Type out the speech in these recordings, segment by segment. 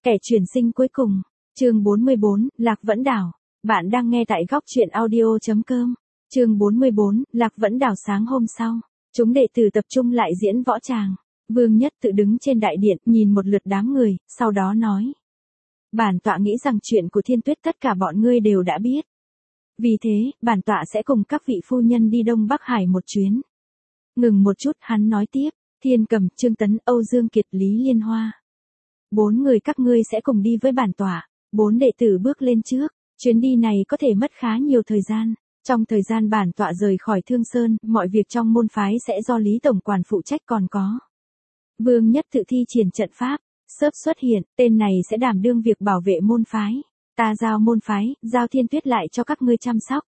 Kẻ chuyển sinh cuối cùng. Chương 44, Lạc Vẫn Đảo. Bạn đang nghe tại góc truyện audio.com. Chương 44, Lạc Vẫn Đảo. Sáng hôm sau, chúng đệ tử tập trung lại diễn võ tràng. Vương Nhất tự đứng trên đại điện, nhìn một lượt đám người, sau đó nói: bản tọa nghĩ rằng chuyện của Thiên Tuyết tất cả bọn ngươi đều đã biết. Vì thế, bản tọa sẽ cùng các vị phu nhân đi Đông Bắc Hải một chuyến. Ngừng một chút, hắn nói tiếp: Thiên Cầm, Trương Tấn, Âu Dương Kiệt, Lý Liên Hoa. 4 người các ngươi sẽ cùng đi với bản tọa. 4 đệ tử bước lên trước. Chuyến đi này có thể mất khá nhiều thời gian. Trong thời gian bản tọa rời khỏi Thương Sơn, mọi việc trong môn phái sẽ do Lý Tổng Quản phụ trách. Còn có Vương Nhất tự thi triển trận pháp, sớp xuất hiện, tên này sẽ đảm đương việc bảo vệ môn phái. Ta giao môn phái, giao Thiên Tuyết lại cho các ngươi chăm sóc.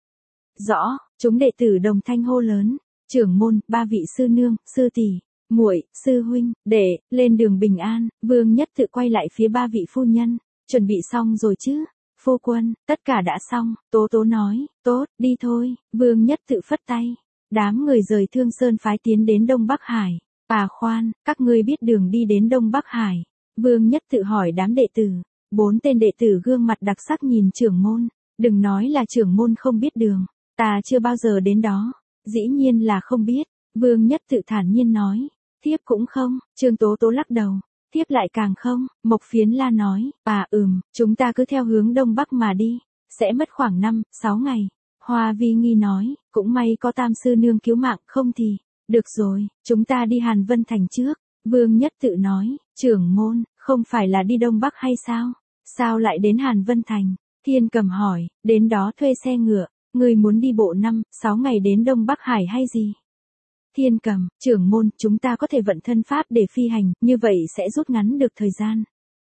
Rõ. Chúng đệ tử đồng thanh hô lớn. Trưởng môn, 3 vị sư nương, sư tỷ, muội, sư huynh, đệ, lên đường bình an. Vương Nhất tự quay lại phía 3 vị phu nhân. Chuẩn bị xong rồi chứ? Phu quân, tất cả đã xong. Tố Tố nói. Tốt, đi thôi. Vương Nhất tự phất tay. Đám người rời Thương Sơn phái tiến đến Đông Bắc Hải. Khoan, các ngươi biết đường đi đến Đông Bắc Hải? Vương Nhất tự hỏi đám đệ tử. 4 tên đệ tử gương mặt đặc sắc nhìn trưởng môn. Đừng nói là trưởng môn không biết đường. Ta chưa bao giờ đến đó. Dĩ nhiên là không biết. Vương Nhất tự thản nhiên nói. Thiếp cũng không. Trương Tố Tố lắc đầu. Thiếp lại càng không. Mộc Phiến La nói. Chúng ta cứ theo hướng Đông Bắc mà đi. Sẽ mất khoảng 5-6 ngày. Hoa Vi Nghi nói. Cũng may có Tam sư nương cứu mạng, không thì. Được rồi, chúng ta đi Hàn Vân Thành trước. Vương Nhất tự nói. Trưởng môn, không phải là đi Đông Bắc hay sao? Sao lại đến Hàn Vân Thành? Thiên Cầm hỏi. Đến đó thuê xe ngựa. Ngươi muốn đi bộ 5-6 ngày đến Đông Bắc Hải hay gì? Thiên Cầm, trưởng môn, chúng ta có thể vận thân pháp để phi hành, như vậy sẽ rút ngắn được thời gian.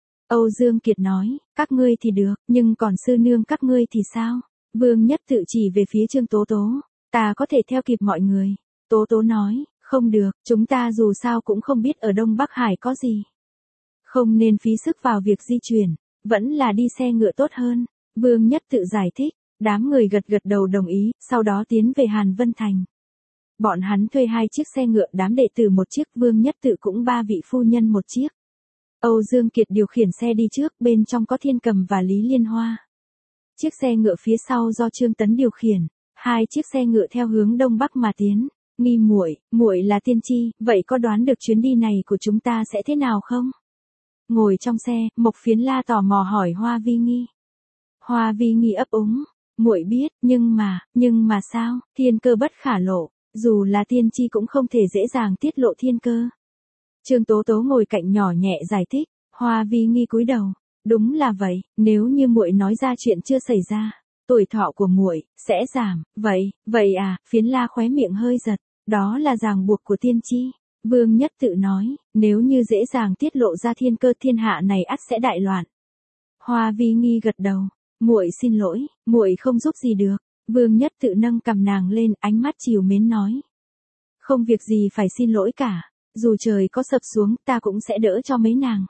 Âu Dương Kiệt nói. Các ngươi thì được, nhưng còn sư nương các ngươi thì sao? Vương Nhất tự chỉ về phía Trương Tố Tố. Ta có thể theo kịp mọi người. Tố Tố nói. Không được, chúng ta dù sao cũng không biết ở Đông Bắc Hải có gì. Không nên phí sức vào việc di chuyển, vẫn là đi xe ngựa tốt hơn. Vương Nhất tự giải thích. Đám người gật gật đầu đồng ý, sau đó tiến về Hàn Vân Thành. Bọn hắn thuê 2 chiếc xe ngựa, đám đệ tử 1 chiếc, Vương Nhất tự cũng 3 vị phu nhân 1 chiếc. Âu Dương Kiệt điều khiển xe đi trước, bên trong có Thiên Cầm và Lý Liên Hoa. Chiếc xe ngựa phía sau do Trương Tấn điều khiển. 2 chiếc xe ngựa theo hướng Đông Bắc mà tiến. Nghi muội là tiên tri, vậy có đoán được chuyến đi này của chúng ta sẽ thế nào không? Ngồi trong xe, Mộc Phiến La tò mò hỏi Hoa Vi Nghi. Hoa Vi Nghi ấp úng. Muội biết, nhưng mà sao? Thiên cơ bất khả lộ, dù là tiên tri cũng không thể dễ dàng tiết lộ thiên cơ. Trương Tố Tố ngồi cạnh nhỏ nhẹ giải thích. Hoa Vi Nghi cúi đầu. Đúng là vậy, nếu như muội nói ra chuyện chưa xảy ra, tuổi thọ của muội sẽ giảm. Vậy à? Phiến La khóe miệng hơi giật. Đó là ràng buộc của tiên tri. Vương Nhất tự nói. Nếu như dễ dàng tiết lộ ra thiên cơ, thiên hạ này ắt sẽ đại loạn. Hoa Vi Nghi gật đầu. Muội xin lỗi, muội không giúp gì được. Vương Nhất tự nâng cầm nàng lên, ánh mắt trìu mến nói. Không việc gì phải xin lỗi cả. Dù trời có sập xuống, ta cũng sẽ đỡ cho mấy nàng.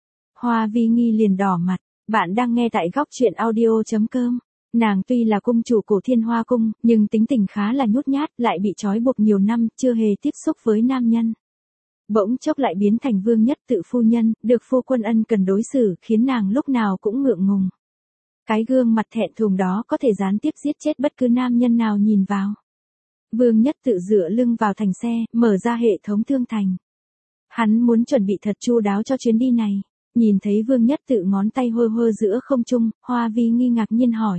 Hoa Vi Nghi liền đỏ mặt. Bạn đang nghe tại góc truyện audio.com. Nàng tuy là cung chủ của Thiên Hoa Cung, nhưng tính tình khá là nhút nhát, lại bị trói buộc nhiều năm, chưa hề tiếp xúc với nam nhân. Bỗng chốc lại biến thành Vương Nhất tự phu nhân, được phu quân ân cần đối xử, khiến nàng lúc nào cũng ngượng ngùng. Cái gương mặt thẹn thùng đó có thể gián tiếp giết chết bất cứ nam nhân nào nhìn vào. Vương Nhất tự dựa lưng vào thành xe, mở ra hệ thống thương thành. Hắn muốn chuẩn bị thật chu đáo cho chuyến đi này. Nhìn thấy Vương Nhất tự ngón tay hơ hơ giữa không trung, Hoa Vi Nghi ngạc nhiên hỏi.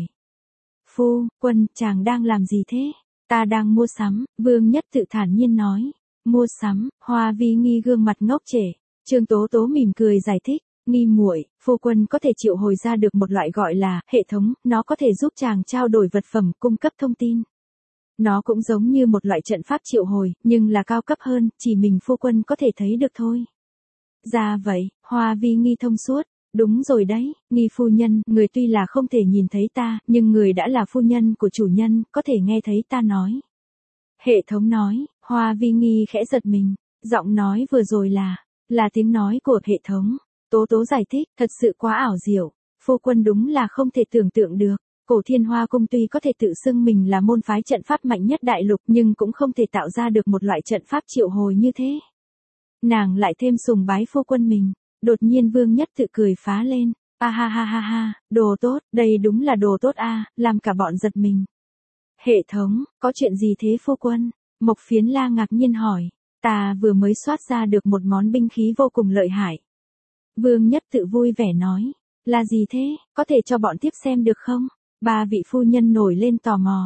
Phu quân, chàng đang làm gì thế? Ta đang mua sắm. Vương Nhất tự thản nhiên nói. Mua sắm? Hoa Vi Nghi gương mặt ngốc trệ. Trương Tố Tố mỉm cười giải thích. Nghi muội, phu quân có thể triệu hồi ra được một loại gọi là hệ thống, nó có thể giúp chàng trao đổi vật phẩm, cung cấp thông tin. Nó cũng giống như một loại trận pháp triệu hồi, nhưng là cao cấp hơn, chỉ mình phu quân có thể thấy được thôi. Ra vậy. Hoa Vi Nghi thông suốt. Đúng rồi đấy, Nghi phu nhân, người tuy là không thể nhìn thấy ta, nhưng người đã là phu nhân của chủ nhân, có thể nghe thấy ta nói. Hệ thống nói. Hoa Vi Nghi khẽ giật mình. Giọng nói vừa rồi là tiếng nói của hệ thống. Tố Tố giải thích. Thật sự quá ảo diệu. Phu quân đúng là không thể tưởng tượng được. Cổ Thiên Hoa Cung tuy có thể tự xưng mình là môn phái trận pháp mạnh nhất đại lục, nhưng cũng không thể tạo ra được một loại trận pháp triệu hồi như thế. Nàng lại thêm sùng bái phu quân mình. Đột nhiên Vương Nhất Tự cười phá lên, a ha ha ha ha, đồ tốt, đây đúng là đồ tốt a, làm cả bọn giật mình. Hệ thống, có chuyện gì thế phu quân? Mộc Phiến La ngạc nhiên hỏi, ta vừa mới soát ra được một món binh khí vô cùng lợi hại. Vương Nhất Tự vui vẻ nói, là gì thế, có thể cho bọn tiếp xem được không? Ba vị phu nhân nổi lên tò mò,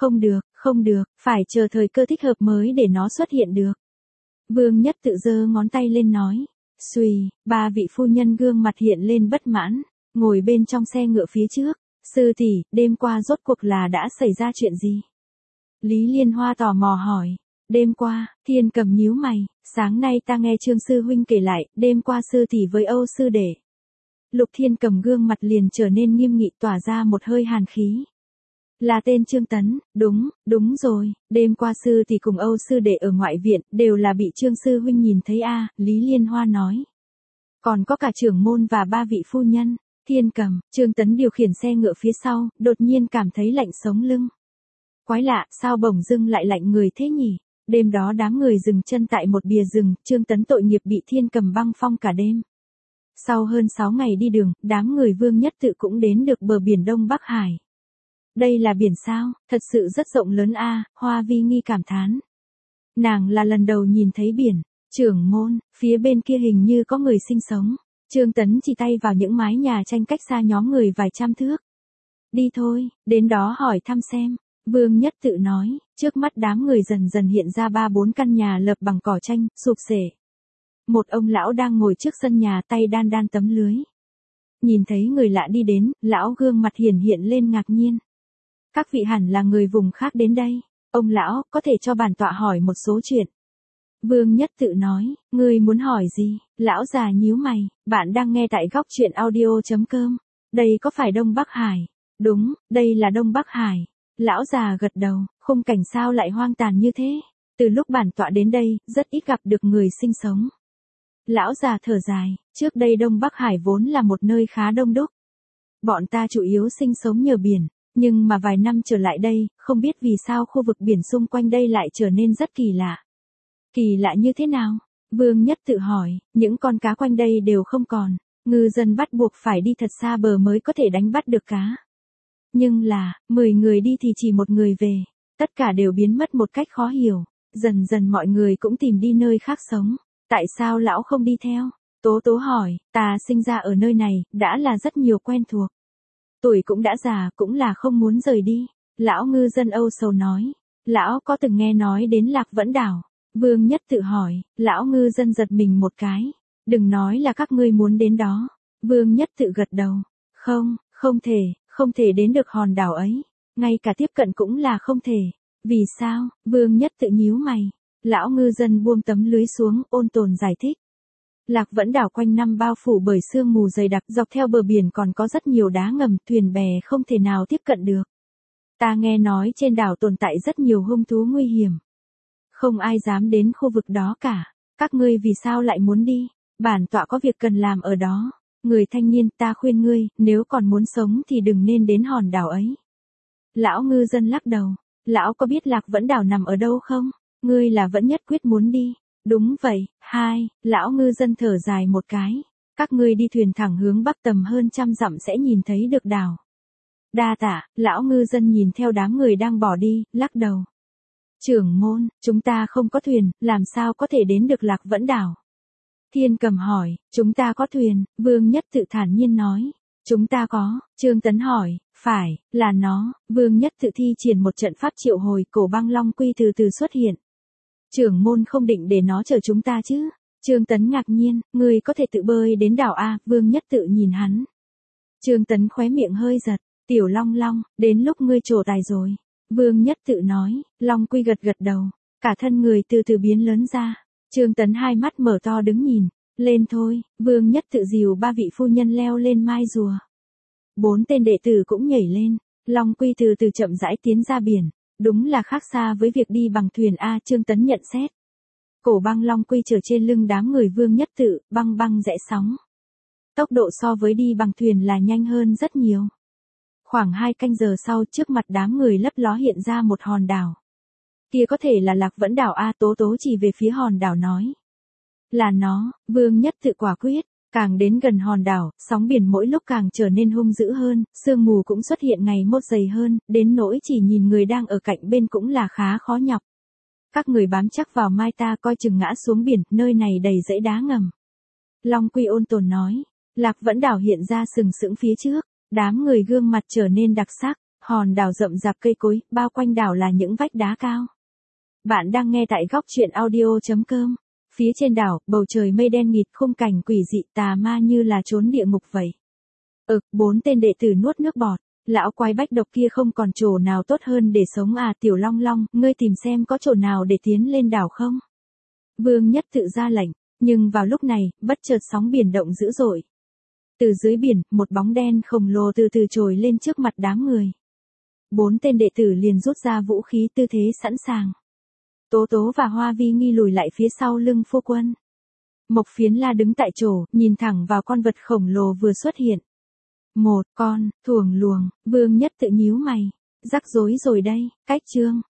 không được, phải chờ thời cơ thích hợp mới để nó xuất hiện được. Vương Nhất Tự giơ ngón tay lên nói, xùy, ba vị phu nhân gương mặt hiện lên bất mãn, ngồi bên trong xe ngựa phía trước, sư tỷ, đêm qua rốt cuộc là đã xảy ra chuyện gì? Lý Liên Hoa tò mò hỏi, đêm qua, Thiên Cầm nhíu mày, sáng nay ta nghe Trương sư huynh kể lại, đêm qua sư tỷ với Âu sư đệ. Lục Thiên Cầm gương mặt liền trở nên nghiêm nghị tỏa ra một hơi hàn khí. Là tên Trương Tấn, đúng rồi, đêm qua sư tỷ cùng Âu sư đệ ở ngoại viện, đều là bị Trương sư huynh nhìn thấy a, Lý Liên Hoa nói. Còn có cả trưởng môn và ba vị phu nhân, Thiên Cầm, Trương Tấn điều khiển xe ngựa phía sau, đột nhiên cảm thấy lạnh sống lưng. Quái lạ, sao bỗng dưng lại lạnh người thế nhỉ? Đêm đó đám người dừng chân tại một bìa rừng, Trương Tấn tội nghiệp bị Thiên Cầm băng phong cả đêm. Sau hơn 6 ngày đi đường, đám người Vương Nhất Tự cũng đến được bờ biển Đông Bắc Hải. Đây là biển sao, thật sự rất rộng lớn a, Hoa Vi nghi cảm thán. Nàng là lần đầu nhìn thấy biển, trưởng môn, phía bên kia hình như có người sinh sống. Trương Tấn chỉ tay vào những mái nhà tranh cách xa nhóm người vài trăm thước. Đi thôi, đến đó hỏi thăm xem. Vương Nhất Tự nói, trước mắt đám người dần dần hiện ra 3-4 căn nhà lợp bằng cỏ tranh, sụp xể. Một ông lão đang ngồi trước sân nhà tay đan đan tấm lưới. Nhìn thấy người lạ đi đến, lão gương mặt hiển hiện lên ngạc nhiên. Các vị hẳn là người vùng khác đến đây. Ông lão, có thể cho bản tọa hỏi một số chuyện. Vương Nhất Tự nói, ngươi muốn hỏi gì? Lão già nhíu mày, bạn đang nghe tại góc truyện audio.com. Đây có phải Đông Bắc Hải? Đúng, đây là Đông Bắc Hải. Lão già gật đầu, khung cảnh sao lại hoang tàn như thế? Từ lúc bản tọa đến đây, rất ít gặp được người sinh sống. Lão già thở dài, trước đây Đông Bắc Hải vốn là một nơi khá đông đúc. Bọn ta chủ yếu sinh sống nhờ biển, nhưng mà vài năm trở lại đây, không biết vì sao khu vực biển xung quanh đây lại trở nên rất kỳ lạ. Kỳ lạ như thế nào? Vương Nhất Tự hỏi, những con cá quanh đây đều không còn, ngư dân bắt buộc phải đi thật xa bờ mới có thể đánh bắt được cá. Nhưng là, 10 người đi thì chỉ một người về, tất cả đều biến mất một cách khó hiểu, dần dần mọi người cũng tìm đi nơi khác sống. Tại sao lão không đi theo? Tố Tố hỏi, ta sinh ra ở nơi này, đã là rất nhiều quen thuộc. Tuổi cũng đã già, cũng là không muốn rời đi. Lão ngư dân âu sầu nói, lão có từng nghe nói đến Lạc Vẫn Đảo. Vương Nhất Tự hỏi, lão ngư dân giật mình một cái. Đừng nói là các ngươi muốn đến đó. Vương Nhất Tự gật đầu. Không thể đến được hòn đảo ấy. Ngay cả tiếp cận cũng là không thể. Vì sao? Vương Nhất Tự nhíu mày. Lão ngư dân buông tấm lưới xuống, ôn tồn giải thích. Lạc Vẫn Đảo quanh năm bao phủ bởi sương mù dày đặc, dọc theo bờ biển còn có rất nhiều đá ngầm, thuyền bè không thể nào tiếp cận được. Ta nghe nói trên đảo tồn tại rất nhiều hung thú nguy hiểm. Không ai dám đến khu vực đó cả. Các ngươi vì sao lại muốn đi? Bản tọa có việc cần làm ở đó. Người thanh niên, ta khuyên ngươi, nếu còn muốn sống thì đừng nên đến hòn đảo ấy. Lão ngư dân lắc đầu. Lão có biết Lạc Vẫn Đảo nằm ở đâu không? Ngươi là vẫn nhất quyết muốn đi. Đúng vậy. Lão ngư dân thở dài một cái. Các ngươi đi thuyền thẳng hướng bắc tầm hơn 100 dặm sẽ nhìn thấy được đảo. Đa tạ, lão ngư dân nhìn theo đám người đang bỏ đi, lắc đầu. Trưởng môn, chúng ta không có thuyền, làm sao có thể đến được Lạc Vẫn Đảo? Thiên Cầm hỏi, chúng ta có thuyền, Vương Nhất Tự thản nhiên nói. Chúng ta có, Trương Tấn hỏi, phải, là nó, Vương Nhất Tự thi triển một trận pháp triệu hồi, cổ băng long quy từ từ xuất hiện. Trưởng môn không định để nó chở chúng ta chứ? Trương Tấn ngạc nhiên, ngươi có thể tự bơi đến đảo A, Vương Nhất Tự nhìn hắn. Trương Tấn khóe miệng hơi giật, tiểu long long, đến lúc ngươi trổ tài rồi. Vương Nhất Tự nói, long quy gật gật đầu, cả thân người từ từ biến lớn ra. Trương Tấn hai mắt mở to đứng nhìn, lên thôi, Vương Nhất Tự dìu ba vị phu nhân leo lên mai rùa. 4 tên đệ tử cũng nhảy lên, long quy từ từ chậm rãi tiến ra biển. Đúng là khác xa với việc đi bằng thuyền A, Trương Tấn nhận xét. Cổ băng long quy chở trên lưng đám người Vương Nhất Tự, băng băng rẽ sóng. Tốc độ so với đi bằng thuyền là nhanh hơn rất nhiều. Khoảng 2 canh giờ sau, trước mặt đám người lấp ló hiện ra một hòn đảo. Kia có thể là Lạc Vẫn Đảo A, Tố Tố chỉ về phía hòn đảo nói. Là nó, Vương Nhất Tự quả quyết. Càng đến gần hòn đảo, sóng biển mỗi lúc càng trở nên hung dữ hơn, sương mù cũng xuất hiện ngày một dày hơn, đến nỗi chỉ nhìn người đang ở cạnh bên cũng là khá khó nhọc. Các người bám chắc vào mai ta coi chừng ngã xuống biển, nơi này đầy dãy đá ngầm. Long Quy ôn tồn nói, Lạc Vẫn đảo hiện ra sừng sững phía trước, đám người gương mặt trở nên đặc sắc, hòn đảo rậm rạp cây cối, bao quanh đảo là những vách đá cao. Bạn đang nghe tại góc truyện audio.com. Phía trên đảo, bầu trời mây đen nghịt, khung cảnh quỷ dị tà ma như là trốn địa ngục vậy. 4 tên đệ tử nuốt nước bọt. Lão quái bách độc kia không còn chỗ nào tốt hơn để sống à, Tiểu Long Long, ngươi tìm xem có chỗ nào để tiến lên đảo không? Vương Nhất tự ra lệnh, nhưng vào lúc này, bất chợt sóng biển động dữ dội. Từ dưới biển, một bóng đen khổng lồ từ từ trồi lên trước mặt đám người. 4 tên đệ tử liền rút ra vũ khí, tư thế sẵn sàng. Tố Tố và Hoa Vi Nghi lùi lại phía sau lưng phu quân. Mộc Phiến La đứng tại chỗ, nhìn thẳng vào con vật khổng lồ vừa xuất hiện. Một con thuồng luồng, Vương Nhất tự nhíu mày. Rắc rối rồi đây, cách chương.